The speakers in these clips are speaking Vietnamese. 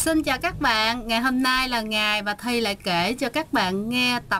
Xin chào các bạn, ngày hôm nay là ngày và Thi lại kể cho các bạn nghe tập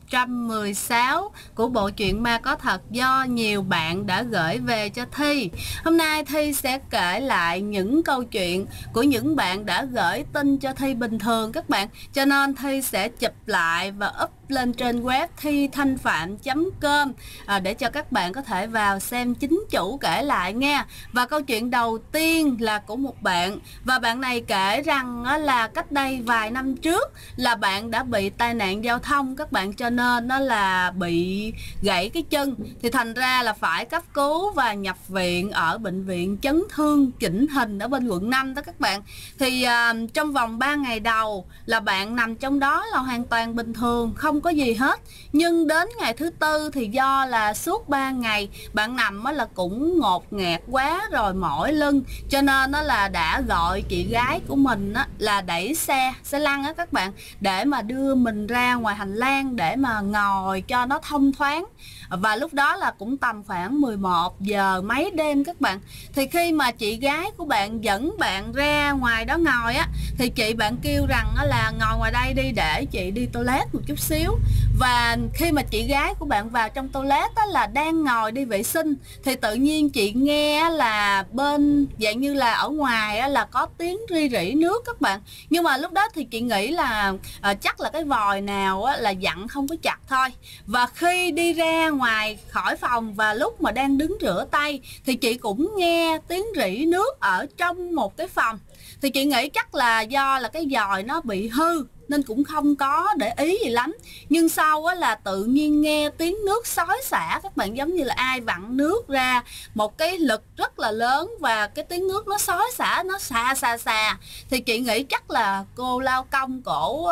116 của bộ truyện ma có thật do nhiều bạn đã gửi về cho Thi. Hôm nay Thi sẽ kể lại những câu chuyện của những bạn đã gửi tin cho Thi bình thường các bạn. Cho nên Thi sẽ chụp lại và up lên trên web thithanhpham.com để cho các bạn có thể vào xem chính chủ kể lại nha. Và câu chuyện đầu tiên là của một bạn, và bạn này kể rằng là cách đây vài năm trước là bạn đã bị tai nạn giao thông các bạn, cho nên nó là bị gãy cái chân, thì thành ra là phải cấp cứu và nhập viện ở bệnh viện chấn thương chỉnh hình ở bên quận 5 đó các bạn. Thì trong vòng 3 ngày đầu là bạn nằm trong đó là hoàn toàn bình thường, không có gì hết. Nhưng đến ngày thứ tư thì do là suốt 3 ngày bạn nằm là cũng ngột ngạt quá rồi, mỏi lưng, cho nên nó là đã gọi chị gái của mình là đẩy xe lăn á các bạn, để mà đưa mình ra ngoài hành lang để mà ngồi cho nó thông thoáng. Và lúc đó là cũng tầm khoảng 11 giờ mấy đêm các bạn. Thì khi mà chị gái của bạn dẫn bạn ra ngoài đó ngồi á, thì chị bạn kêu rằng là ngồi ngoài đây đi để chị đi toilet một chút xíu. Và khi mà chị gái của bạn vào trong toilet á, là đang ngồi đi vệ sinh, thì tự nhiên chị nghe là bên dạng như là ở ngoài á, là có tiếng ri rỉ nước các bạn. Nhưng mà lúc đó thì chị nghĩ là chắc là cái vòi nào á, là dặn không có chặt thôi. Và khi đi ra ngoài khỏi phòng và lúc mà đang đứng rửa tay thì chị cũng nghe tiếng rỉ nước ở trong một cái phòng. Thì chị nghĩ chắc là do là cái vòi nó bị hư nên cũng không có để ý gì lắm. Nhưng sau á là tự nhiên nghe tiếng nước xối xả các bạn, giống như là ai vặn nước ra một cái lực rất là lớn, và cái tiếng nước nó xối xả, nó xà. Thì chị nghĩ chắc là cô lao công cổ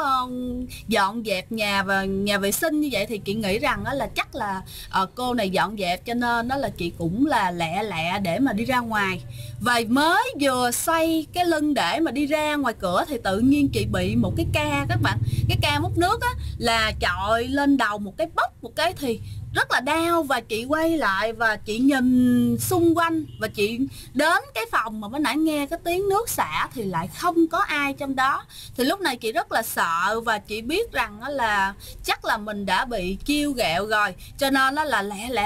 dọn dẹp nhà và nhà vệ sinh như vậy, thì chị nghĩ rằng là chắc là cô này dọn dẹp, cho nên đó là chị cũng là lẹ để mà đi ra ngoài. Và mới vừa xoay cái lưng để mà đi ra ngoài cửa thì tự nhiên chị bị một cái ca các bạn, cái ca múc nước á, là chọi lên đầu một cái bốc một cái thì rất là đau. Và chị quay lại và chị nhìn xung quanh, và chị đến cái phòng mà mới nãy nghe cái tiếng nước xả thì lại không có ai trong đó. Thì lúc này chị rất là sợ, và chị biết rằng là chắc là mình đã bị chiêu ghẹo rồi, cho nên nó là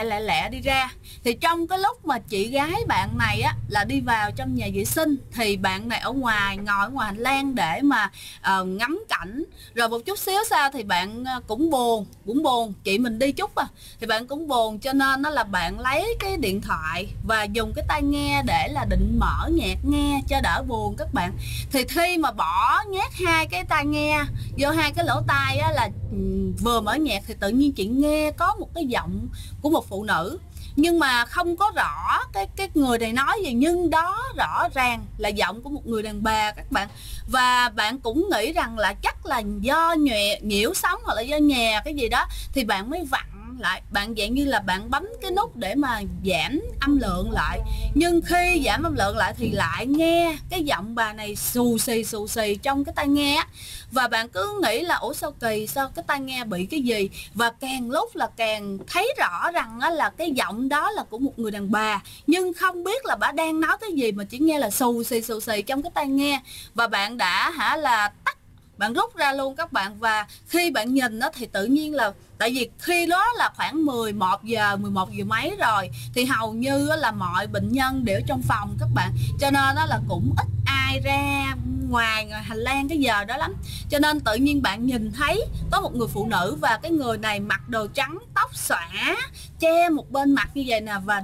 lẹ đi ra. Thì trong cái lúc mà chị gái bạn này á là đi vào trong nhà vệ sinh, thì bạn này ở ngoài, ngồi ở ngoài hành lang để mà ngắm cảnh. Rồi một chút xíu sau thì bạn cũng buồn, chị mình đi chút thì bạn cũng buồn, cho nên nó là bạn lấy cái điện thoại và dùng cái tai nghe để là định mở nhạc nghe cho đỡ buồn các bạn. Thì khi mà bỏ nhét hai cái tai nghe vô hai cái lỗ tai á, là vừa mở nhạc thì tự nhiên chị nghe có một cái giọng của một phụ nữ, nhưng mà không có rõ cái người này nói gì, nhưng đó rõ ràng là giọng của một người đàn bà các bạn. Và bạn cũng nghĩ rằng là chắc là do nhiễu sóng hoặc là do nhà cái gì đó, thì bạn mới vặn lại, bạn dạng như là bạn bấm cái nút để mà giảm âm lượng lại. Nhưng khi giảm âm lượng lại thì lại nghe cái giọng bà này xù xì trong cái tai nghe. Và bạn cứ nghĩ là ủa sao kỳ, sao cái tai nghe bị cái gì. Và càng lúc là càng thấy rõ rằng là cái giọng đó là của một người đàn bà, nhưng không biết là bà đang nói cái gì, mà chỉ nghe là xù xì trong cái tai nghe. Và bạn đã là tắt, bạn rút ra luôn các bạn. Và khi bạn nhìn thì tự nhiên là, tại vì khi đó là khoảng 11 giờ mấy rồi, thì hầu như là mọi bệnh nhân đều trong phòng các bạn, cho nên đó là cũng ít ai ra ngoài hành lang cái giờ đó lắm. Cho nên tự nhiên bạn nhìn thấy có một người phụ nữ, và cái người này mặc đồ trắng, tóc xõa, che một bên mặt như vậy nè, và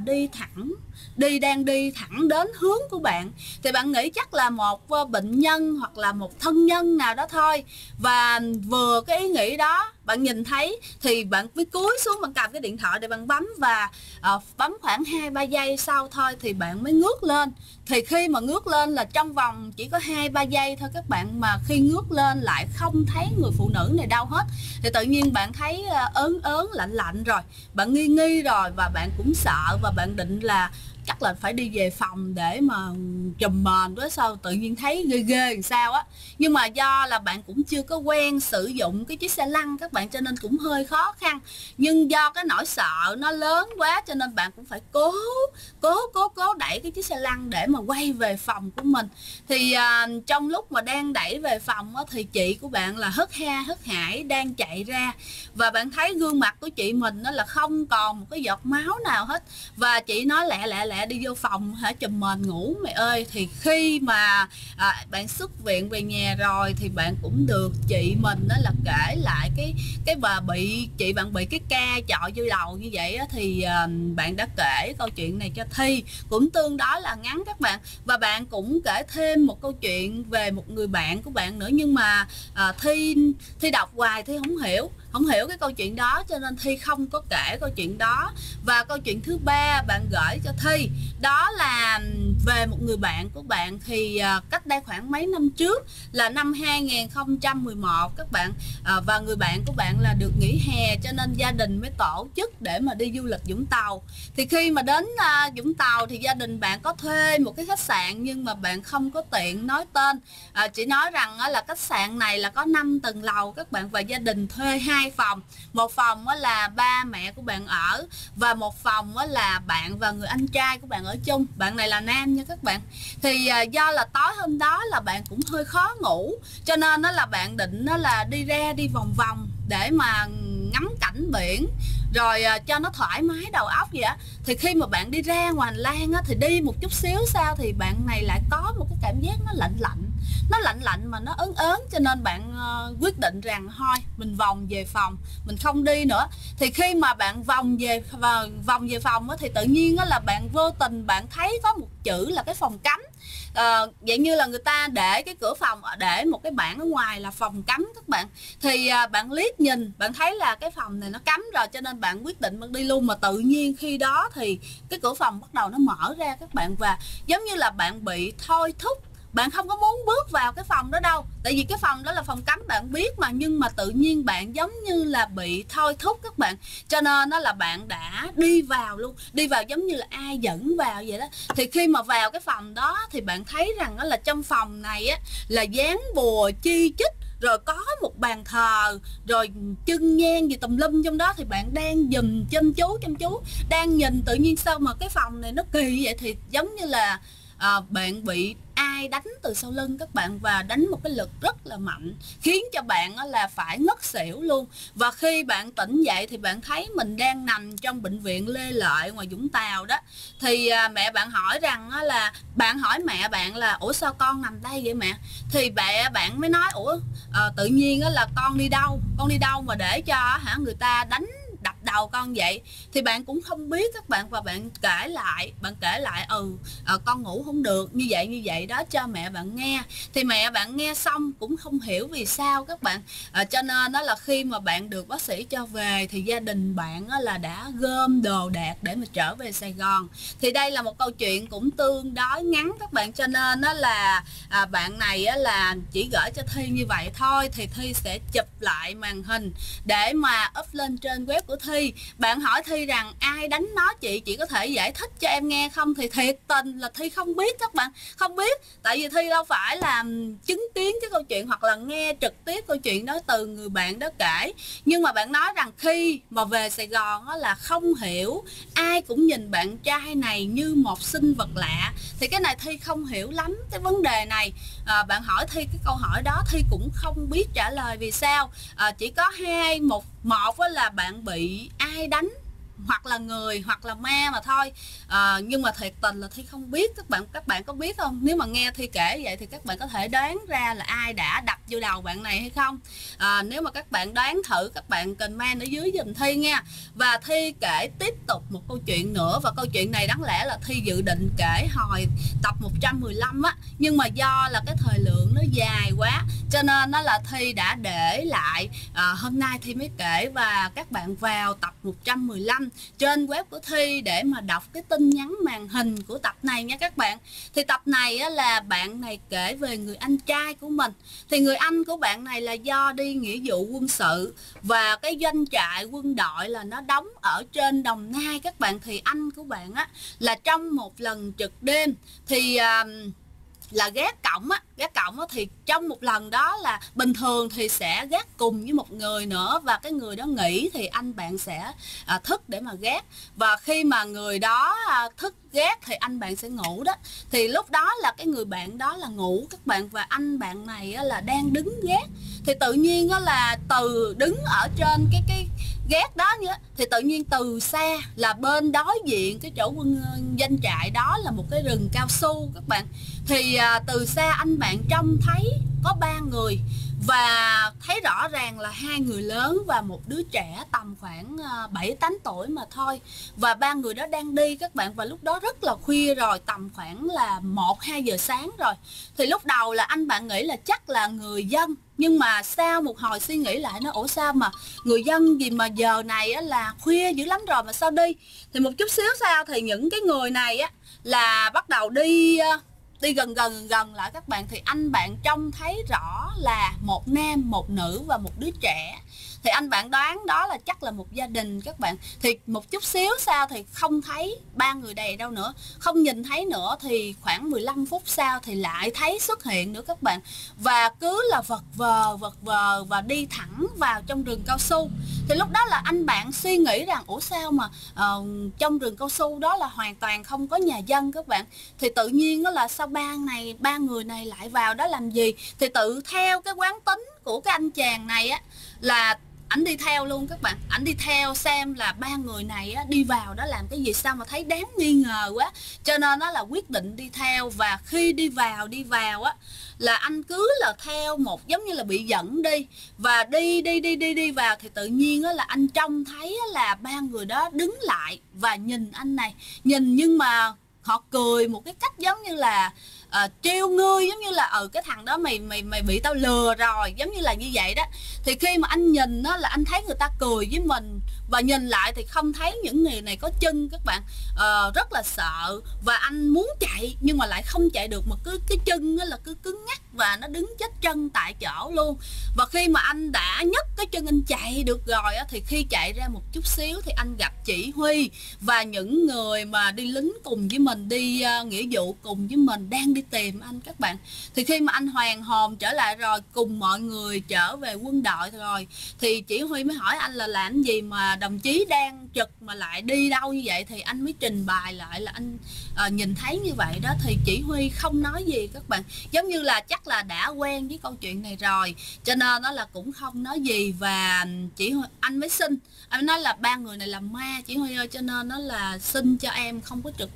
đang đi thẳng đến hướng của bạn. Thì bạn nghĩ chắc là một bệnh nhân hoặc là một thân nhân nào đó thôi. Và vừa cái ý nghĩ đó bạn nhìn thấy thì bạn mới cúi xuống, bạn cầm cái điện thoại để bạn bấm, và bấm khoảng 2-3 giây sau thôi thì bạn mới ngước lên. Thì khi mà ngước lên là trong vòng chỉ có 2-3 giây thôi các bạn, mà khi ngước lên lại không thấy người phụ nữ này đâu hết. Thì tự nhiên bạn thấy ớn lạnh rồi, bạn nghi rồi, và bạn cũng sợ, và bạn định là chắc là phải đi về phòng để mà chùm mền với, sao tự nhiên thấy ghê ghê làm sao á. Nhưng mà do là bạn cũng chưa có quen sử dụng cái chiếc xe lăn các bạn, cho nên cũng hơi khó khăn. Nhưng do cái nỗi sợ nó lớn quá cho nên bạn cũng phải cố đẩy cái chiếc xe lăn để mà quay về phòng của mình. Thì trong lúc mà đang đẩy về phòng á, thì chị của bạn là hớt ha hớt hải đang chạy ra, và bạn thấy gương mặt của chị mình nó là không còn một cái giọt máu nào hết. Và chị nói lẹ lẹ đi vô phòng hả, chùm mền ngủ mày ơi. Thì khi mà bạn xuất viện về nhà rồi thì bạn cũng được chị mình đó là kể lại cái bà bị chị bạn bị cái ca chọi vô đầu như vậy á. Thì bạn đã kể câu chuyện này cho Thi, cũng tương đối là ngắn các bạn. Và bạn cũng kể thêm một câu chuyện về một người bạn của bạn nữa, nhưng mà Thi đọc hoài Thi không hiểu cái câu chuyện đó, cho nên Thi không có kể câu chuyện đó. Và câu chuyện thứ ba bạn gửi cho Thi đó là về một người bạn của bạn. Thì cách đây khoảng mấy năm trước là năm 2011 các bạn, và người bạn của bạn là được nghỉ hè cho nên gia đình mới tổ chức để mà đi du lịch Vũng Tàu. Thì khi mà đến Vũng Tàu thì gia đình bạn có thuê một cái khách sạn, nhưng mà bạn không có tiện nói tên, chỉ nói rằng là khách sạn này là có 5 tầng lầu các bạn, và gia đình thuê 2 phòng. Một phòng là ba mẹ của bạn ở, và một phòng là bạn và người anh trai của bạn ở chung. Bạn này là nam nha các bạn. Thì do là tối hôm đó là bạn cũng hơi khó ngủ, cho nên là bạn định là đi ra đi vòng vòng để mà ngắm cảnh biển rồi cho nó thoải mái đầu óc vậy á. Thì khi mà bạn đi ra ngoài hành lang á, thì đi một chút xíu sau thì bạn này lại có một cái cảm giác nó lạnh mà nó ớn ớn, cho nên bạn quyết định rằng thôi mình vòng về phòng, mình không đi nữa. Thì khi mà bạn vòng về phòng á, thì tự nhiên là bạn vô tình bạn thấy có một chữ là cái phòng cấm. Vậy như là người ta để cái cửa phòng để một cái bảng ở ngoài là phòng cấm các bạn. Thì bạn liếc nhìn bạn thấy là cái phòng này nó cấm rồi, cho nên bạn quyết định bạn đi luôn. Mà tự nhiên khi đó thì cái cửa phòng bắt đầu nó mở ra các bạn, và giống như là bạn bị thôi thúc, bạn không có muốn bước vào cái phòng đó đâu, tại vì cái phòng đó là phòng cấm bạn biết mà. Nhưng mà tự nhiên bạn giống như là bị thôi thúc các bạn, cho nên đó là bạn đã đi vào luôn, đi vào giống như là ai dẫn vào vậy đó. Thì khi mà vào cái phòng đó thì bạn thấy rằng đó là trong phòng này á là dán bùa chi chích, rồi có một bàn thờ, rồi chân nhang gì tùm lum trong đó. Thì bạn đang dùm chăm chú đang nhìn, tự nhiên sao mà cái phòng này nó kỳ vậy. Thì giống như là bạn bị ai đánh từ sau lưng các bạn, và đánh một cái lực rất là mạnh, khiến cho bạn là phải ngất xỉu luôn. Và khi bạn tỉnh dậy thì bạn thấy mình đang nằm trong bệnh viện Lê Lợi ngoài Vũng Tàu đó. Thì mẹ bạn hỏi rằng là bạn hỏi mẹ bạn là ủa sao con nằm đây vậy mẹ? Thì mẹ bạn mới nói ủa tự nhiên là con đi đâu mà để cho người ta đánh đập đầu con vậy. Thì bạn cũng không biết các bạn, và bạn kể lại con ngủ không được như vậy đó cho mẹ bạn nghe. Thì mẹ bạn nghe xong cũng không hiểu vì sao các bạn, cho nên đó là khi mà bạn được bác sĩ cho về thì gia đình bạn là đã gom đồ đạc để mà trở về Sài Gòn. Thì đây là một câu chuyện cũng tương đối ngắn các bạn, cho nên đó là bạn này là chỉ gửi cho Thi như vậy thôi. Thì Thi sẽ chụp lại màn hình để mà up lên trên web của Thi. Bạn hỏi Thi rằng ai đánh nó chị có thể giải thích cho em nghe không? Thì thiệt tình là Thi không biết các bạn, không biết. Tại vì Thi đâu phải là chứng kiến cái câu chuyện hoặc là nghe trực tiếp câu chuyện đó từ người bạn đó kể. Nhưng mà bạn nói rằng khi mà về Sài Gòn là không hiểu, ai cũng nhìn bạn trai này như một sinh vật lạ. Thì cái này Thi không hiểu lắm cái vấn đề này. Bạn hỏi Thi cái câu hỏi đó Thi cũng không biết trả lời vì sao. Chỉ có một là bạn bị ai đánh, hoặc là người hoặc là ma mà thôi. Nhưng mà thiệt tình là Thi không biết các bạn có biết không? Nếu mà nghe Thi kể vậy thì các bạn có thể đoán ra là ai đã đập vô đầu bạn này hay không? Nếu mà các bạn đoán thử, các bạn comment ở dưới giùm Thi nha. Và Thi kể tiếp tục một câu chuyện nữa, và câu chuyện này đáng lẽ là Thi dự định kể hồi tập 115 á, nhưng mà do là cái thời lượng nó dài quá cho nên nó là Thi đã để lại hôm nay Thi mới kể, và các bạn vào tập 115 5 trên web của Thi để mà đọc cái tin nhắn màn hình của tập này nha các bạn. Thì tập này á, là bạn này kể về người anh trai của mình. Thì người anh của bạn này là do đi nghĩa vụ quân sự và cái doanh trại quân đội là nó đóng ở trên Đồng Nai các bạn. Thì anh của bạn á là trong một lần trực đêm thì là gác cổng á, thì trong một lần đó là bình thường thì sẽ gác cùng với một người nữa, và cái người đó nghỉ thì anh bạn sẽ thức để mà gác, và khi mà người đó thức gác thì anh bạn sẽ ngủ đó. Thì lúc đó là cái người bạn đó là ngủ các bạn, và anh bạn này á, là đang đứng gác. Thì tự nhiên á, là từ đứng ở trên cái gác đó nhá, thì tự nhiên từ xa là bên đối diện cái chỗ doanh trại đó là một cái rừng cao su các bạn. Thì từ xa anh bạn trông thấy có 3 người, và thấy rõ ràng là 2 người lớn và một đứa trẻ tầm khoảng 7-8 tuổi mà thôi. Và 3 người đó đang đi các bạn, và lúc đó rất là khuya rồi, tầm khoảng là 1-2 giờ sáng rồi. Thì lúc đầu là anh bạn nghĩ là chắc là người dân, nhưng mà sau một hồi suy nghĩ lại nó ủa sao mà người dân gì mà giờ này á, là khuya dữ lắm rồi mà sao đi. Thì một chút xíu sau thì những cái người này á là bắt đầu đi gần lại các bạn. Thì anh bạn trông thấy rõ là một nam, một nữ và một đứa trẻ. Thì anh bạn đoán đó là chắc là một gia đình các bạn. Thì một chút xíu sau thì không thấy 3 người này đâu nữa, không nhìn thấy nữa. Thì khoảng 15 phút sau thì lại thấy xuất hiện nữa các bạn, và cứ là vật vờ và đi thẳng vào trong rừng cao su. Thì lúc đó là anh bạn suy nghĩ rằng ủa sao mà trong rừng cao su đó là hoàn toàn không có nhà dân các bạn. Thì tự nhiên đó là sao ba người này lại vào đó làm gì. Thì tự theo cái quán tính của cái anh chàng này á là ảnh đi theo luôn các bạn. Ảnh đi theo xem là 3 người này á, đi vào đó làm cái gì, sao mà thấy đáng nghi ngờ quá, cho nên nó là quyết định đi theo. Và khi đi vào á là anh cứ là theo một giống như là bị dẫn đi, và đi vào thì tự nhiên á là anh trông thấy á là 3 người đó đứng lại và nhìn anh này, nhìn nhưng mà họ cười một cái cách giống như là trêu ngươi, giống như là cái thằng đó mày bị tao lừa rồi, giống như là như vậy đó. Thì khi mà anh nhìn á là anh thấy người ta cười với mình, và nhìn lại thì không thấy những người này có chân các bạn. Rất là sợ, và anh muốn chạy nhưng mà lại không chạy được, mà cứ cái chân á là cứ cứng ngắc và nó đứng chết chân tại chỗ luôn. Và khi mà anh đã nhấc cái chân anh chạy được rồi á, thì khi chạy ra một chút xíu thì anh gặp chỉ huy và những người mà đi lính cùng với mình, đi nghĩa vụ cùng với mình đang đi tìm anh các bạn. Thì khi mà anh hoàn hồn trở lại rồi, cùng mọi người trở về quân đội rồi, thì chỉ huy mới hỏi anh là làm gì mà đồng chí đang trực mà lại đi đâu như vậy. Thì anh mới trình bày lại là anh nhìn thấy như vậy đó. Thì chỉ huy không nói gì các bạn, giống như là chắc là đã quen với câu chuyện này rồi, cho nên nó là cũng không nói gì. Và chỉ huy anh mới xin, anh nói là 3 người này là ma chỉ huy ơi, cho nên nó là xin cho em không có trực,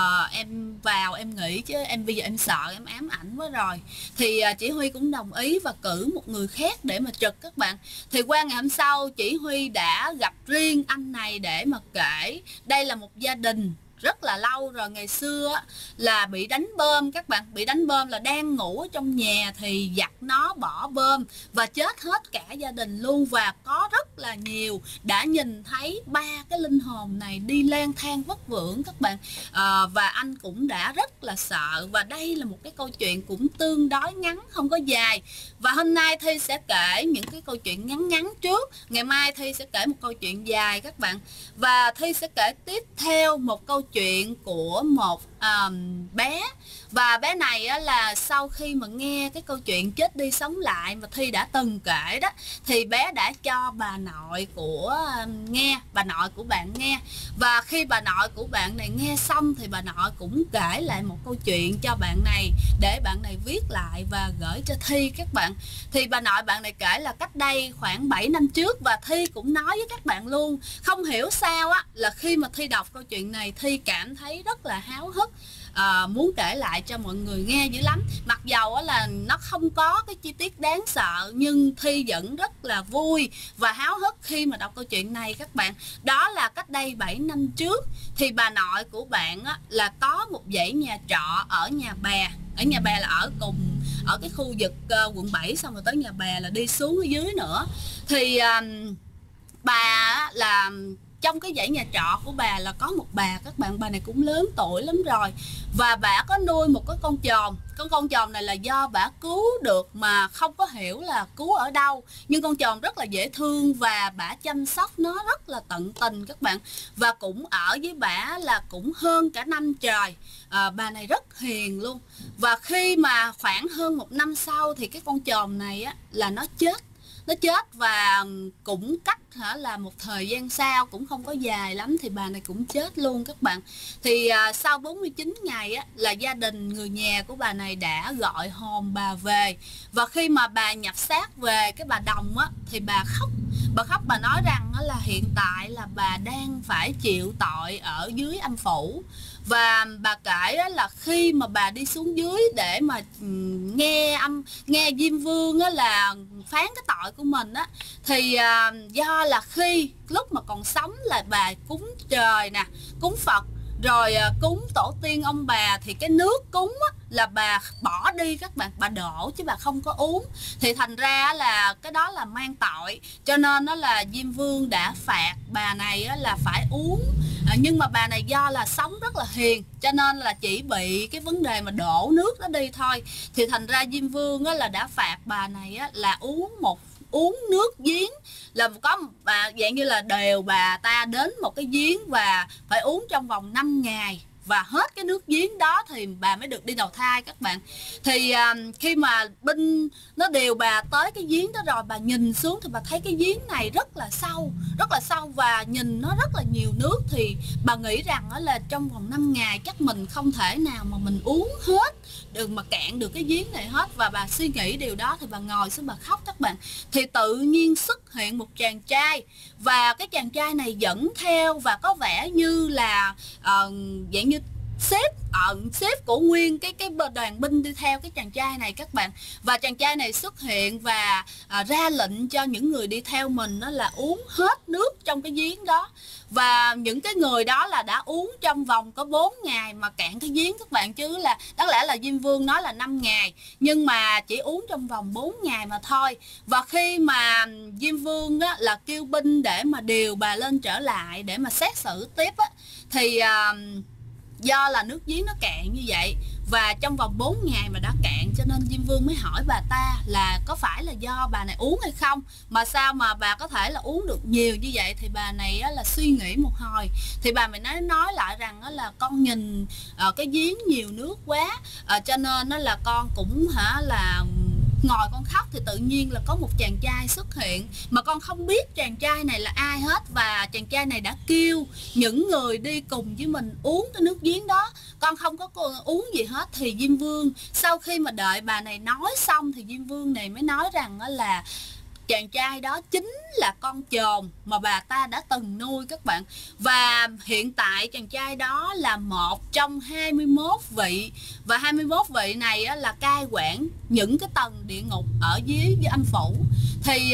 em vào em nghỉ, chứ em bây giờ em sợ, em ám ảnh quá rồi. Thì chỉ huy cũng đồng ý và cử một người khác để mà trực các bạn. Thì qua ngày hôm sau chỉ huy đã gặp riêng anh này để mà kể đây là một gia đình rất là lâu rồi, ngày xưa là bị đánh bom các bạn. Bị đánh bom là đang ngủ ở trong nhà thì giặc nó bỏ bom và chết hết cả gia đình luôn. Và có rất là nhiều đã nhìn thấy 3 cái linh hồn này đi lang thang vất vưởng các bạn. Và anh cũng đã rất là sợ. Và đây là một cái câu chuyện cũng tương đối ngắn, không có dài. Và hôm nay Thi sẽ kể những cái câu chuyện ngắn ngắn trước, ngày mai Thi sẽ kể một câu chuyện dài các bạn. Và Thi sẽ kể tiếp theo một câu chuyện của một bé. Và bé này á, là sau khi mà nghe cái câu chuyện chết đi sống lại mà Thi đã từng kể đó, thì bé đã cho bà nội của nghe, bà nội của bạn nghe. Và khi bà nội của bạn này nghe xong thì bà nội cũng kể lại một câu chuyện cho bạn này để bạn này viết lại và gửi cho Thi các bạn. Thì bà nội bạn này kể là cách đây khoảng 7 năm trước, và Thi cũng nói với các bạn luôn. Không hiểu sao á, là khi mà Thi đọc câu chuyện này, Thi cảm thấy rất là háo hức, muốn kể lại cho mọi người nghe dữ lắm. Mặc dầu á là nó không có cái chi tiết đáng sợ, nhưng Thi vẫn rất là vui và háo hức khi mà đọc câu chuyện này các bạn. Đó là cách đây 7 năm trước, thì bà nội của bạn á, là có một dãy nhà trọ ở Nhà Bè. Ở Nhà Bè là ở cùng ở cái khu vực quận 7, xong rồi tới Nhà Bè là đi xuống ở dưới nữa. Thì bà là trong cái dãy nhà trọ của bà là có một bà, các bạn, bà này cũng lớn tuổi lắm rồi, và bà có nuôi một cái con chồn. Con chồn này là do bà cứu được mà không có hiểu là cứu ở đâu, nhưng con chồn rất là dễ thương và bà chăm sóc nó rất là tận tình các bạn, và cũng ở với bà là cũng hơn cả năm trời. Bà này rất hiền luôn. Và khi mà khoảng hơn 1 năm sau thì cái con chồn này á là nó chết. Và cũng cách là một thời gian sau, cũng không có dài lắm thì bà này cũng chết luôn các bạn. Thì sau 49 ngày á, là gia đình người nhà của bà này đã gọi hồn bà về. Và khi mà bà nhập xác về cái bà Đồng á, thì bà khóc. Bà nói rằng là hiện tại là bà đang phải chịu tội ở dưới âm phủ. Và bà kể là khi mà bà đi xuống dưới để mà nghe Diêm Vương là phán cái tội của mình á, thì do là khi lúc mà còn sống là bà cúng trời nè, cúng Phật, rồi cúng tổ tiên ông bà, thì cái nước cúng á, là bà bỏ đi các bạn, bà đổ chứ bà không có uống, thì thành ra là cái đó là mang tội, cho nên nó là Diêm Vương đã phạt bà này á, là phải uống. Nhưng mà bà này do là sống rất là hiền, cho nên là chỉ bị cái vấn đề mà đổ nước đó đi thôi, thì thành ra Diêm Vương á, là đã phạt bà này á, là uống nước giếng, là có bà dạng như là đều bà ta đến một cái giếng và phải uống trong vòng 5 ngày, và hết cái nước giếng đó thì bà mới được đi đầu thai các bạn. Thì khi mà binh nó điều bà tới cái giếng đó rồi, bà nhìn xuống thì bà thấy cái giếng này rất là sâu và nhìn nó rất là nhiều nước, thì bà nghĩ rằng đó là trong vòng 5 ngày chắc mình không thể nào mà mình uống hết được, mà cạn được cái giếng này hết. Và bà suy nghĩ điều đó thì bà ngồi xuống bà khóc các bạn. Thì tự nhiên xuất hiện một chàng trai, và cái chàng trai này dẫn theo và có vẻ như là dạng như sếp của nguyên cái đoàn binh đi theo cái chàng trai này các bạn. Và chàng trai này xuất hiện và ra lệnh cho những người đi theo mình đó là uống hết nước trong cái giếng đó. Và những cái người đó là đã uống trong vòng có 4 ngày mà cạn cái giếng các bạn, chứ là đáng lẽ là Diêm Vương nói là 5 ngày, nhưng mà chỉ uống trong vòng 4 ngày mà thôi. Và khi mà Diêm Vương á, là kêu binh để mà điều bà lên trở lại để mà xét xử tiếp á, thì do là nước giếng nó cạn như vậy và trong vòng 4 ngày mà đã cạn, cho nên Diêm Vương mới hỏi bà ta là có phải là do bà này uống hay không, mà sao mà bà có thể là uống được nhiều như vậy. Thì bà này là suy nghĩ một hồi, thì bà mới nói lại rằng là con nhìn cái giếng nhiều nước quá, cho nên là con cũng là ngồi con khóc. Thì tự nhiên là có một chàng trai xuất hiện mà con không biết chàng trai này là ai hết, và chàng trai này đã kêu những người đi cùng với mình uống cái nước giếng đó, con không có uống gì hết. Thì Diêm Vương sau khi mà đợi bà này nói xong thì Diêm Vương này mới nói rằng là chàng trai đó chính là con chồn mà bà ta đã từng nuôi các bạn. Và hiện tại chàng trai đó là một trong 21 vị, và 21 vị này là cai quản những cái tầng địa ngục ở dưới âm phủ. Thì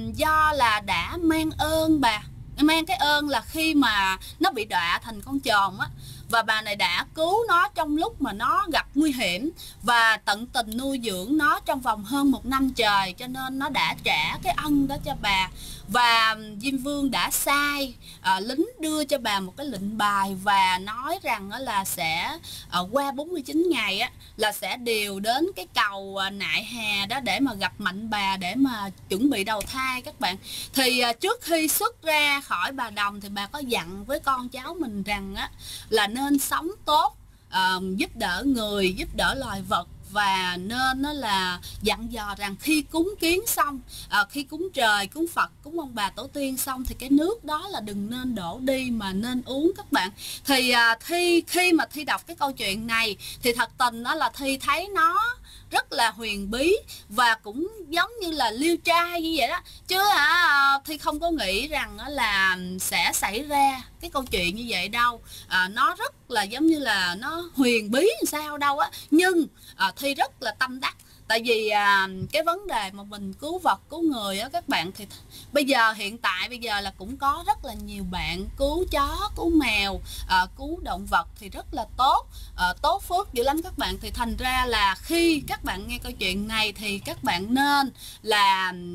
do là đã mang ơn bà, mang cái ơn là khi mà nó bị đọa thành con chồn á, và bà này đã cứu nó trong lúc mà nó gặp nguy hiểm và tận tình nuôi dưỡng nó trong vòng hơn 1 năm trời, cho nên nó đã trả cái ân đó cho bà. Và Diêm Vương đã sai lính đưa cho bà một cái lệnh bài và nói rằng là sẽ qua 49 ngày á, là sẽ điều đến cái cầu Nại Hà đó để mà gặp mạnh bà để mà chuẩn bị đầu thai các bạn. Thì trước khi xuất ra khỏi bà Đồng thì bà có dặn với con cháu mình rằng á, là nên sống tốt, giúp đỡ người, giúp đỡ loài vật, và nên là dặn dò rằng khi cúng kiến xong, khi cúng trời, cúng Phật, cúng ông bà tổ tiên xong thì cái nước đó là đừng nên đổ đi mà nên uống các bạn. Thì khi mà Thi đọc cái câu chuyện này thì thật tình đó là Thi thấy nó rất là huyền bí và cũng giống như là liêu trai như vậy đó, chứ Thi không có nghĩ rằng là sẽ xảy ra cái câu chuyện như vậy đâu. Nó rất là giống như là nó huyền bí làm sao đâu á, nhưng Thi rất là tâm đắc. Tại vì cái vấn đề mà mình cứu vật cứu người á các bạn, thì hiện tại bây giờ là cũng có rất là nhiều bạn cứu chó, cứu mèo, cứu động vật thì rất là tốt, tốt phước dữ lắm các bạn. Thì thành ra là khi các bạn nghe câu chuyện này thì các bạn nên là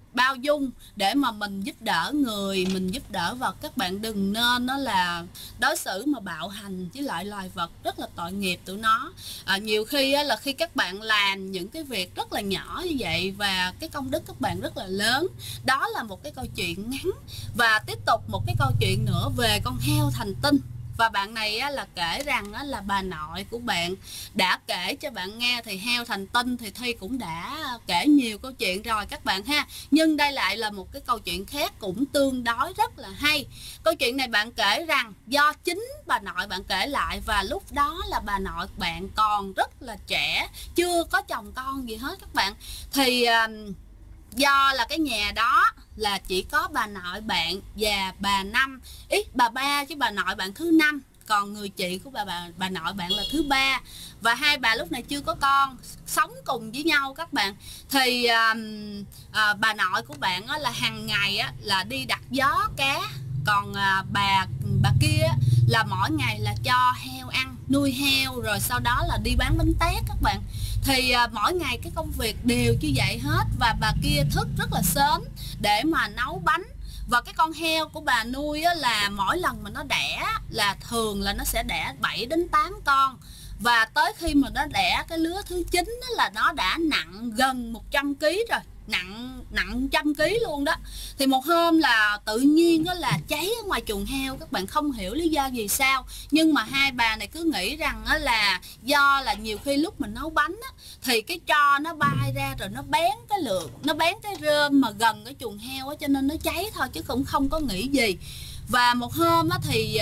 bao dung để mà mình giúp đỡ người, mình giúp đỡ vật. Các bạn đừng nên đó là đối xử mà bạo hành với lại loài vật, rất là tội nghiệp tụi nó. Nhiều khi là khi các bạn làm những cái việc rất là nhỏ như vậy và cái công đức các bạn rất là lớn. Đó là một cái câu chuyện ngắn. Và tiếp tục một cái câu chuyện nữa về con heo thành tinh. Và bạn này là kể rằng là bà nội của bạn đã kể cho bạn nghe. Thì heo thành tinh thì Thi cũng đã kể nhiều câu chuyện rồi các bạn ha. Nhưng đây lại là một cái câu chuyện khác cũng tương đối rất là hay. Câu chuyện này bạn kể rằng do chính bà nội bạn kể lại, và lúc đó là bà nội bạn còn rất là trẻ, chưa có chồng con gì hết các bạn. Thì do là cái nhà đó là chỉ có bà nội bạn và bà Năm, bà ba chứ bà nội bạn thứ 5, còn người chị của bà nội bạn là thứ 3. Và hai bà lúc này chưa có con, sống cùng với nhau các bạn. Thì bà nội của bạn là hàng ngày là đi đặt gió cá, còn bà kia là mỗi ngày là cho heo ăn, nuôi heo, rồi sau đó là đi bán bánh tét các bạn. Thì mỗi ngày cái công việc đều như vậy hết. Và bà kia thức rất là sớm để mà nấu bánh. Và cái con heo của bà nuôi là mỗi lần mà nó đẻ là thường là nó sẽ đẻ 7 đến 8 con. Và tới khi mà nó đẻ cái lứa thứ 9 là nó đã nặng gần 100 kg rồi, nặng 100 kg luôn đó. Thì một hôm là tự nhiên là cháy ở ngoài chuồng heo, các bạn không hiểu lý do gì sao. Nhưng mà hai bà này cứ nghĩ rằng là do là nhiều khi lúc mình nấu bánh thì cái tro nó bay ra rồi nó bén cái lược, nó bén cái rơm mà gần cái chuồng heo cho nên nó cháy thôi, chứ cũng không có nghĩ gì. Và một hôm thì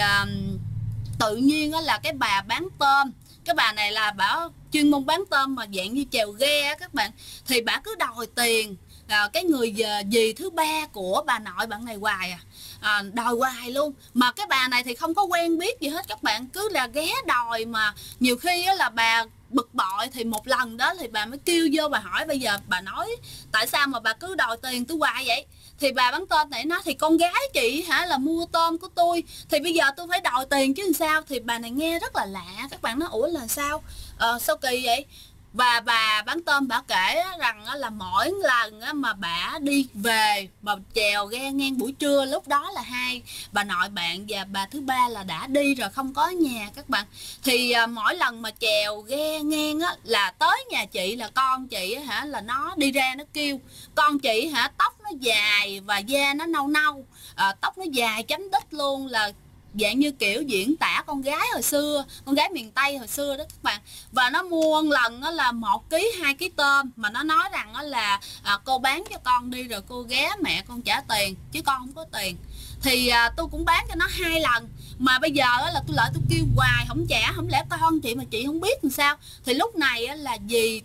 tự nhiên là cái bà bán tôm, cái bà này là bà chuyên môn bán tôm mà dạng như chèo ghe các bạn, thì bà cứ đòi tiền cái người dì thứ 3 của bà nội bạn này hoài đòi hoài luôn. Mà cái bà này thì không có quen biết gì hết các bạn, cứ là ghé đòi. Mà nhiều khi là bà bực bội thì một lần đó thì bà mới kêu vô bà hỏi, bây giờ bà nói tại sao mà bà cứ đòi tiền tôi hoài vậy. Thì bà bán tôm này nói thì con gái chị là mua tôm của tôi, thì bây giờ tôi phải đòi tiền chứ làm sao. Thì bà này nghe rất là lạ, các bạn nói ủa là sao, sao kỳ vậy. Và bà bán tôm bà kể rằng là mỗi lần mà bà đi về mà chèo ghe ngang buổi trưa, lúc đó là hai bà nội bạn và bà thứ 3 là đã đi rồi, không có nhà các bạn. Thì mỗi lần mà chèo ghe ngang là tới nhà chị, là con chị là nó đi ra nó kêu. Con chị tóc nó dài và da nó nâu nâu, tóc nó dài chấm đít luôn, là dạng như kiểu diễn tả con gái hồi xưa, con gái miền Tây hồi xưa đó các bạn. Và nó mua lần là 1 kg 2 kg tôm, mà nó nói rằng là cô bán cho con đi rồi cô ghé mẹ con trả tiền, chứ con không có tiền. Thì tôi cũng bán cho nó 2 lần, mà bây giờ là tôi lại tôi kêu hoài không trả, không lẽ con chị mà chị không biết làm sao. Thì lúc này là dì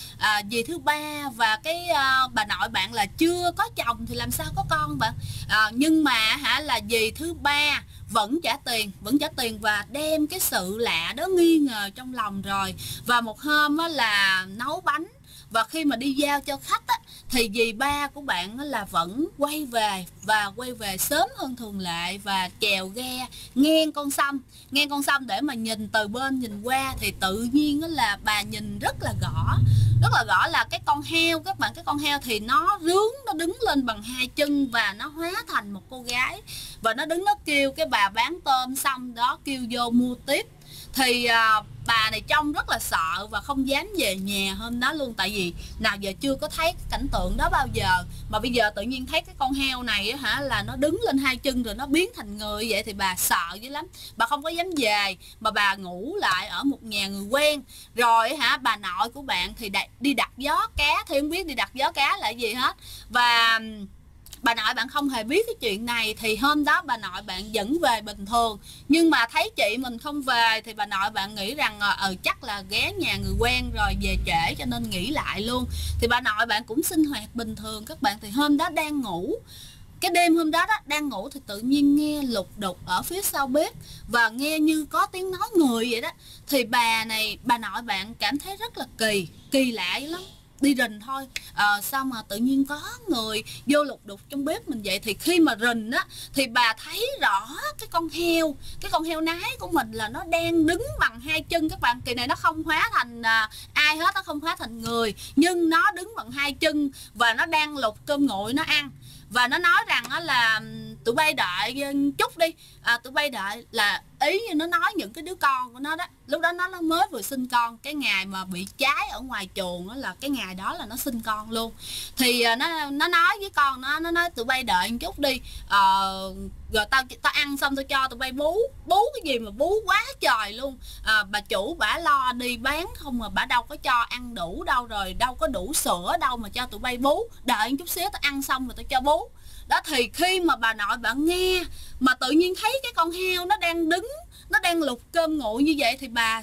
thứ 3 và cái bà nội bạn là chưa có chồng thì làm sao có con bạn. Nhưng mà là dì thứ 3 vẫn trả tiền và đem cái sự lạ đó nghi ngờ trong lòng rồi. Và một hôm là nấu bánh, và khi mà đi giao cho khách thì dì ba của bạn là vẫn quay về, và quay về sớm hơn thường lệ, và chèo ghe ngang con sông để mà nhìn từ bên nhìn qua. Thì tự nhiên là bà nhìn rất là rõ là cái con heo các bạn, cái con heo thì nó đứng lên bằng 2 chân và nó hóa thành một cô gái, và nó đứng nó kêu cái bà bán tôm xong đó kêu vô mua tiếp. Thì bà này trông rất là sợ và không dám về nhà hôm đó luôn, tại vì nào giờ chưa có thấy cái cảnh tượng đó bao giờ. Mà bây giờ tự nhiên thấy cái con heo này là nó đứng lên 2 chân rồi nó biến thành người vậy, thì bà sợ dữ lắm, bà không có dám về, mà bà ngủ lại ở một nhà người quen. Rồi bà nội của bạn thì đi đặt gió cá, thì không biết đi đặt gió cá là gì hết. Và bà nội bạn không hề biết cái chuyện này. Thì hôm đó bà nội bạn vẫn về bình thường, nhưng mà thấy chị mình không về thì bà nội bạn nghĩ rằng chắc là ghé nhà người quen rồi về trễ cho nên nghỉ lại luôn. Thì bà nội bạn cũng sinh hoạt bình thường các bạn. Thì hôm đó đang ngủ, cái đêm hôm đó đang ngủ thì tự nhiên nghe lục đục ở phía sau bếp, và nghe như có tiếng nói người vậy đó. Thì bà nội bạn cảm thấy rất là kỳ lạ lắm. đi rình thôi, sao mà tự nhiên có người vô lục đục trong bếp mình vậy. Thì khi mà rình á thì bà thấy rõ cái con heo nái của mình là nó đang đứng bằng hai chân các bạn. Kỳ này nó không hóa thành ai hết, nó không hóa thành người, nhưng nó đứng bằng hai chân và nó đang lục cơm nguội nó ăn. Và nó nói rằng là tụi bay đợi chút đi, tụi bay đợi, là ý như nó nói những cái đứa con của nó đó. Lúc đó nó mới vừa sinh con, cái ngày mà bị cháy ở ngoài chuồng đó là cái ngày đó là nó sinh con luôn. Thì nó nói với con nó nói tụi bay đợi một chút đi, rồi tao ăn xong tao cho tụi bay bú cái gì mà bú quá trời luôn. Bà chủ bả lo đi bán không mà bả đâu có cho ăn đủ đâu, rồi đâu có đủ sữa đâu mà cho tụi bay bú, đợi một chút xíu tao ăn xong rồi tao cho bú. Đó, thì khi mà bà nội bà nghe mà tự nhiên thấy cái con heo nó đang đứng, nó đang lục cơm nguội như vậy thì bà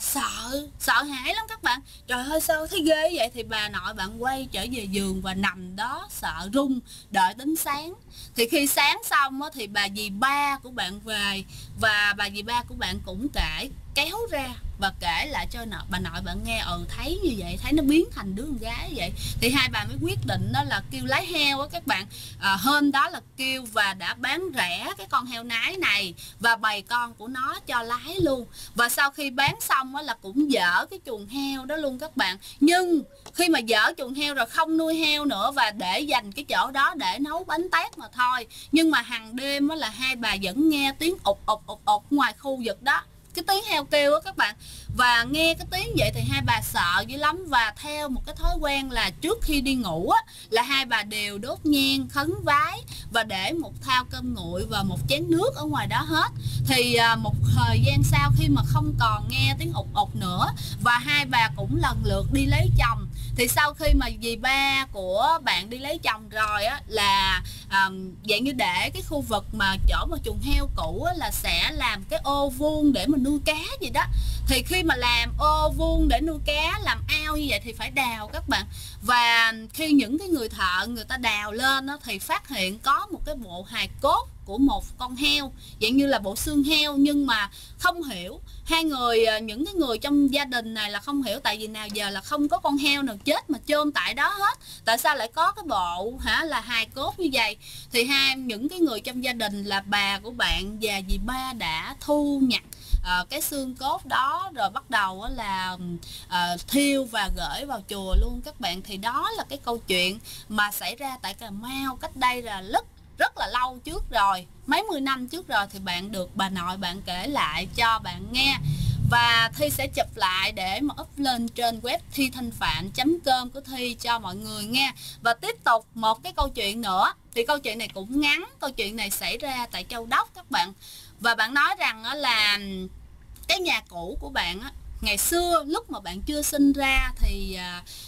sợ hãi lắm các bạn. Trời ơi sao thấy ghê vậy. Thì bà nội bạn quay trở về giường và nằm đó sợ run, đợi đến sáng. Thì khi sáng xong á, thì bà dì ba của bạn về, và bà dì ba của bạn cũng kéo ra và kể lại cho bà nội bạn nghe, thấy như vậy, thấy nó biến thành đứa con gái vậy. Thì hai bà mới quyết định đó là kêu lái heo á các bạn. Hôm đó là kêu và đã bán rẻ cái con heo nái này và bày con của nó cho lái luôn. Và sau khi bán xong á là cũng dỡ cái chuồng heo đó luôn các bạn. Nhưng khi mà dỡ chuồng heo rồi không nuôi heo nữa và để dành cái chỗ đó để nấu bánh tét mà thôi. Nhưng mà hàng đêm á là hai bà vẫn nghe tiếng ụt ngoài khu vực đó, cái tiếng heo kêu á các bạn. Và nghe cái tiếng vậy thì hai bà sợ dữ lắm. Và theo một cái thói quen là trước khi đi ngủ á, là hai bà đều đốt nhang khấn vái và để một thao cơm nguội và một chén nước ở ngoài đó hết. Thì một thời gian sau, khi mà không còn nghe tiếng ụt nữa và hai bà cũng lần lượt đi lấy chồng, thì sau khi mà dì ba của bạn đi lấy chồng rồi á, là dạng như để cái khu vực mà chỗ mà chuồng heo cũ á, là sẽ làm cái ô vuông để mà nuôi cá gì đó. Thì khi mà làm ô vuông để nuôi cá, làm ao như vậy thì phải đào các bạn. Và khi những cái người thợ người ta đào lên á, thì phát hiện có một cái bộ hài cốt của một con heo, dạng như là bộ xương heo. Nhưng mà không hiểu, những cái người trong gia đình này là không hiểu, tại vì nào giờ là không có con heo nào chết mà chôn tại đó hết, tại sao lại có cái bộ là hài cốt như vậy. Thì những cái người trong gia đình là bà của bạn và dì ba đã thu nhặt cái xương cốt đó, rồi bắt đầu là thiêu và gửi vào chùa luôn các bạn. Thì đó là cái câu chuyện mà xảy ra tại Cà Mau cách đây là rất là lâu trước rồi, mấy mươi năm trước rồi. Thì bạn được bà nội bạn kể lại cho bạn nghe, và Thi sẽ chụp lại để mà up lên trên web thithanhpham.com của Thi cho mọi người nghe. Và tiếp tục một cái câu chuyện nữa, thì câu chuyện này cũng ngắn. Câu chuyện này xảy ra tại Châu Đốc các bạn. Và bạn nói rằng là cái nhà cũ của bạn á, ngày xưa lúc mà bạn chưa sinh ra thì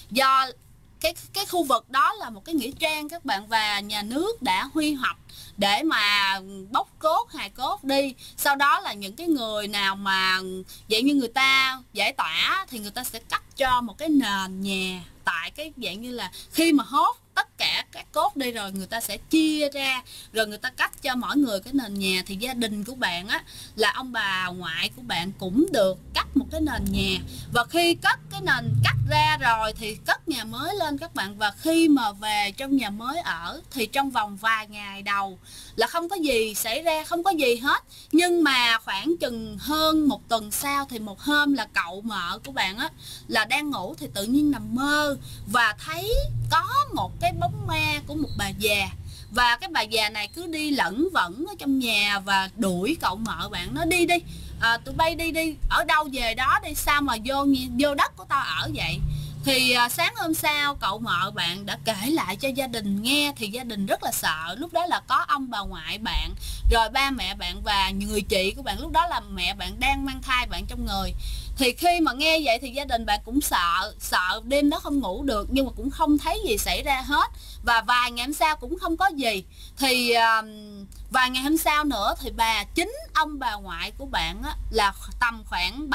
do cái khu vực đó là một cái nghĩa trang các bạn, và nhà nước đã huy hoạch để mà bóc cốt hài cốt đi. Sau đó là những cái người nào mà dạng như người ta giải tỏa thì người ta sẽ cắt cho một cái nền nhà tại cái dạng như là khi mà hốt tất cả các cốt đi rồi người ta sẽ chia ra, rồi người ta cắt cho mỗi người cái nền nhà. Thì gia đình của bạn á, là ông bà ngoại của bạn cũng được cắt một cái nền nhà. Và khi cắt cái nền cắt ra rồi thì cất nhà mới lên các bạn. Và khi mà về trong nhà mới ở thì trong vòng vài ngày đầu là không có gì xảy ra, không có gì hết. Nhưng mà khoảng chừng hơn một tuần sau thì một hôm là cậu mợ của bạn á, là đang ngủ thì tự nhiên nằm mơ và thấy có một cái bóng ma của một bà già. Và cái bà già này cứ đi lẩn vẩn ở trong nhà và đuổi cậu mợ bạn, nó đi tụi bay đi ở đâu về đó đi, sao mà vô đất của tao ở vậy. Thì sáng hôm sau cậu mợ bạn đã kể lại cho gia đình nghe, thì gia đình rất là sợ. Lúc đó là có ông bà ngoại bạn, rồi ba mẹ bạn và người chị của bạn, lúc đó là mẹ bạn đang mang thai bạn trong người. Thì khi mà nghe vậy thì gia đình bạn cũng sợ đêm đó không ngủ được, nhưng mà cũng không thấy gì xảy ra hết. Và vài ngày hôm sau cũng không có gì. Thì vài ngày hôm sau nữa thì chính ông bà ngoại của bạn á, là tầm khoảng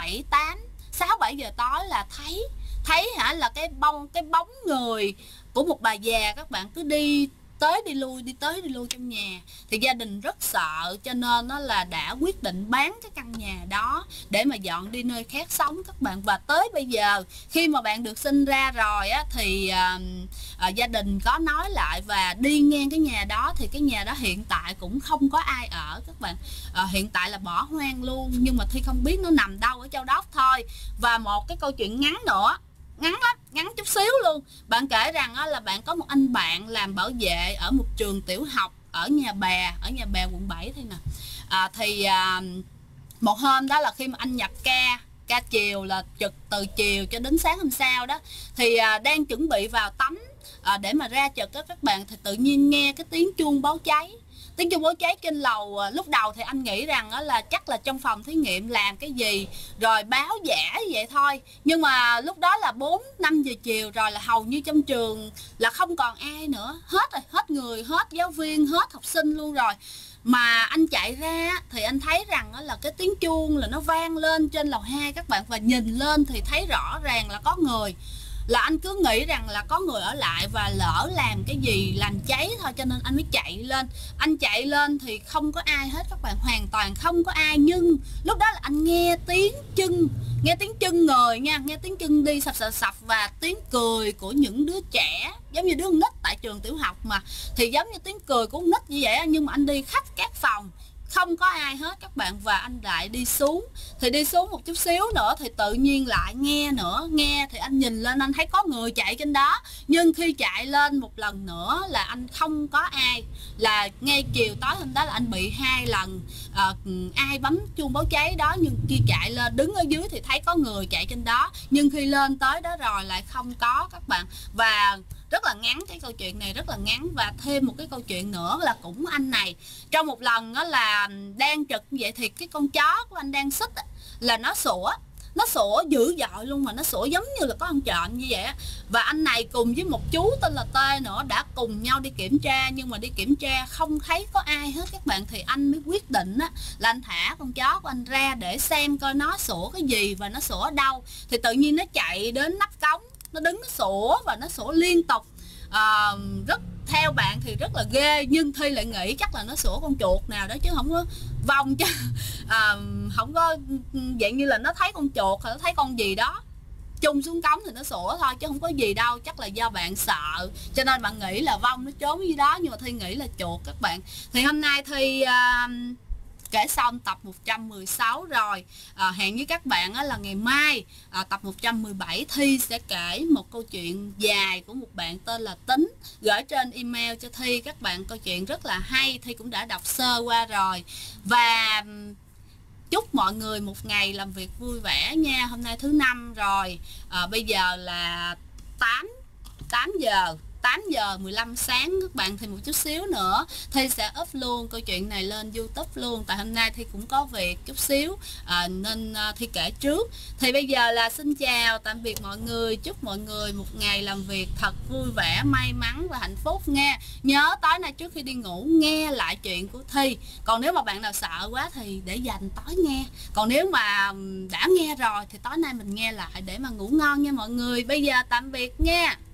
6-7 giờ tối là thấy là cái bóng người của một bà già các bạn, cứ đi tới đi tới đi lui trong nhà. Thì gia đình rất sợ cho nên nó là đã quyết định bán cái căn nhà đó để mà dọn đi nơi khác sống các bạn. Và tới bây giờ khi mà bạn được sinh ra rồi á, thì gia đình có nói lại và đi ngang cái nhà đó, thì cái nhà đó hiện tại cũng không có ai ở các bạn. Hiện tại là bỏ hoang luôn, nhưng mà Thi không biết nó nằm đâu ở Châu Đốc thôi. Và một cái câu chuyện ngắn nữa, ngắn lắm, ngắn chút xíu luôn. Bạn kể rằng là bạn có một anh bạn làm bảo vệ ở một trường tiểu học ở Nhà Bè quận 7 thôi nè. Một hôm đó là khi mà anh nhập ca chiều, là trực từ chiều cho đến sáng hôm sau đó, thì đang chuẩn bị vào tắm để mà ra trực đó các bạn, thì tự nhiên nghe cái tiếng chuông báo cháy. Tiếng chuông báo cháy trên lầu. Lúc đầu thì anh nghĩ rằng là chắc là trong phòng thí nghiệm làm cái gì rồi báo giả vậy thôi. Nhưng mà lúc đó là 4-5 giờ chiều rồi, là hầu như trong trường là không còn ai nữa, hết rồi, hết người, hết giáo viên, hết học sinh luôn rồi. Mà anh chạy ra thì anh thấy rằng là cái tiếng chuông là nó vang lên trên lầu 2 các bạn, và nhìn lên thì thấy rõ ràng là có người. Là anh cứ nghĩ rằng là có người ở lại và lỡ làm cái gì làm cháy thôi, cho nên anh mới chạy lên. Anh chạy lên thì không có ai hết các bạn, hoàn toàn không có ai. Nhưng lúc đó là anh nghe tiếng chân người nha, nghe tiếng chân đi sập sập sập, và tiếng cười của những đứa trẻ, giống như đứa con nít tại trường tiểu học mà, thì giống như tiếng cười của con nít như vậy. Nhưng mà anh đi khắp các phòng không có ai hết các bạn, và anh lại đi xuống. Thì đi xuống một chút xíu nữa thì tự nhiên lại nghe thì anh nhìn lên, anh thấy có người chạy trên đó. Nhưng khi chạy lên một lần nữa là anh không có ai. Là ngay chiều tối hôm đó là anh bị 2 lần ai bấm chuông báo cháy đó, nhưng khi chạy lên đứng ở dưới thì thấy có người chạy trên đó, nhưng khi lên tới đó rồi lại không có các bạn. Và rất là ngắn, cái câu chuyện này rất là ngắn. Và thêm một cái câu chuyện nữa là cũng anh này, trong một lần đó là đang trực như vậy thì cái con chó của anh đang xích là nó sủa dữ dội luôn, mà nó sủa giống như là có ăn trộm như vậy. Và anh này cùng với một chú tên là T nữa đã cùng nhau đi kiểm tra, nhưng mà đi kiểm tra không thấy có ai hết các bạn. Thì anh mới quyết định là anh thả con chó của anh ra để xem coi nó sủa cái gì và nó sủa ở đâu. Thì tự nhiên nó chạy đến nắp cống, nó đứng nó sủa và nó sủa liên tục. Theo bạn thì rất là ghê, nhưng Thi lại nghĩ chắc là nó sủa con chuột nào đó chứ không có vong chứ. Không có dạng như là nó thấy con chuột hay nó thấy con gì đó chung xuống cống thì nó sủa thôi, chứ không có gì đâu. Chắc là do bạn sợ cho nên bạn nghĩ là vong nó trốn gì đó, nhưng mà Thi nghĩ là chuột các bạn. Thì hôm nay Thi kể xong tập 116 rồi. Hẹn với các bạn là ngày mai tập 117 Thi sẽ kể một câu chuyện dài của một bạn tên là Tính, gửi trên email cho Thi. Các bạn câu chuyện rất là hay, Thi cũng đã đọc sơ qua rồi. Và chúc mọi người một ngày làm việc vui vẻ nha. Hôm nay thứ Năm rồi, bây giờ là 8 giờ 15 sáng các bạn. Thì một chút xíu nữa Thi sẽ up luôn câu chuyện này lên YouTube luôn. Tại hôm nay Thi cũng có việc chút xíu nên Thi kể trước. Thì bây giờ là xin chào tạm biệt mọi người. Chúc mọi người một ngày làm việc thật vui vẻ, may mắn và hạnh phúc nha. Nhớ tối nay trước khi đi ngủ nghe lại chuyện của Thi. Còn nếu mà bạn nào sợ quá thì để dành tối nghe. Còn nếu mà đã nghe rồi thì tối nay mình nghe lại để mà ngủ ngon nha mọi người. Bây giờ tạm biệt nha.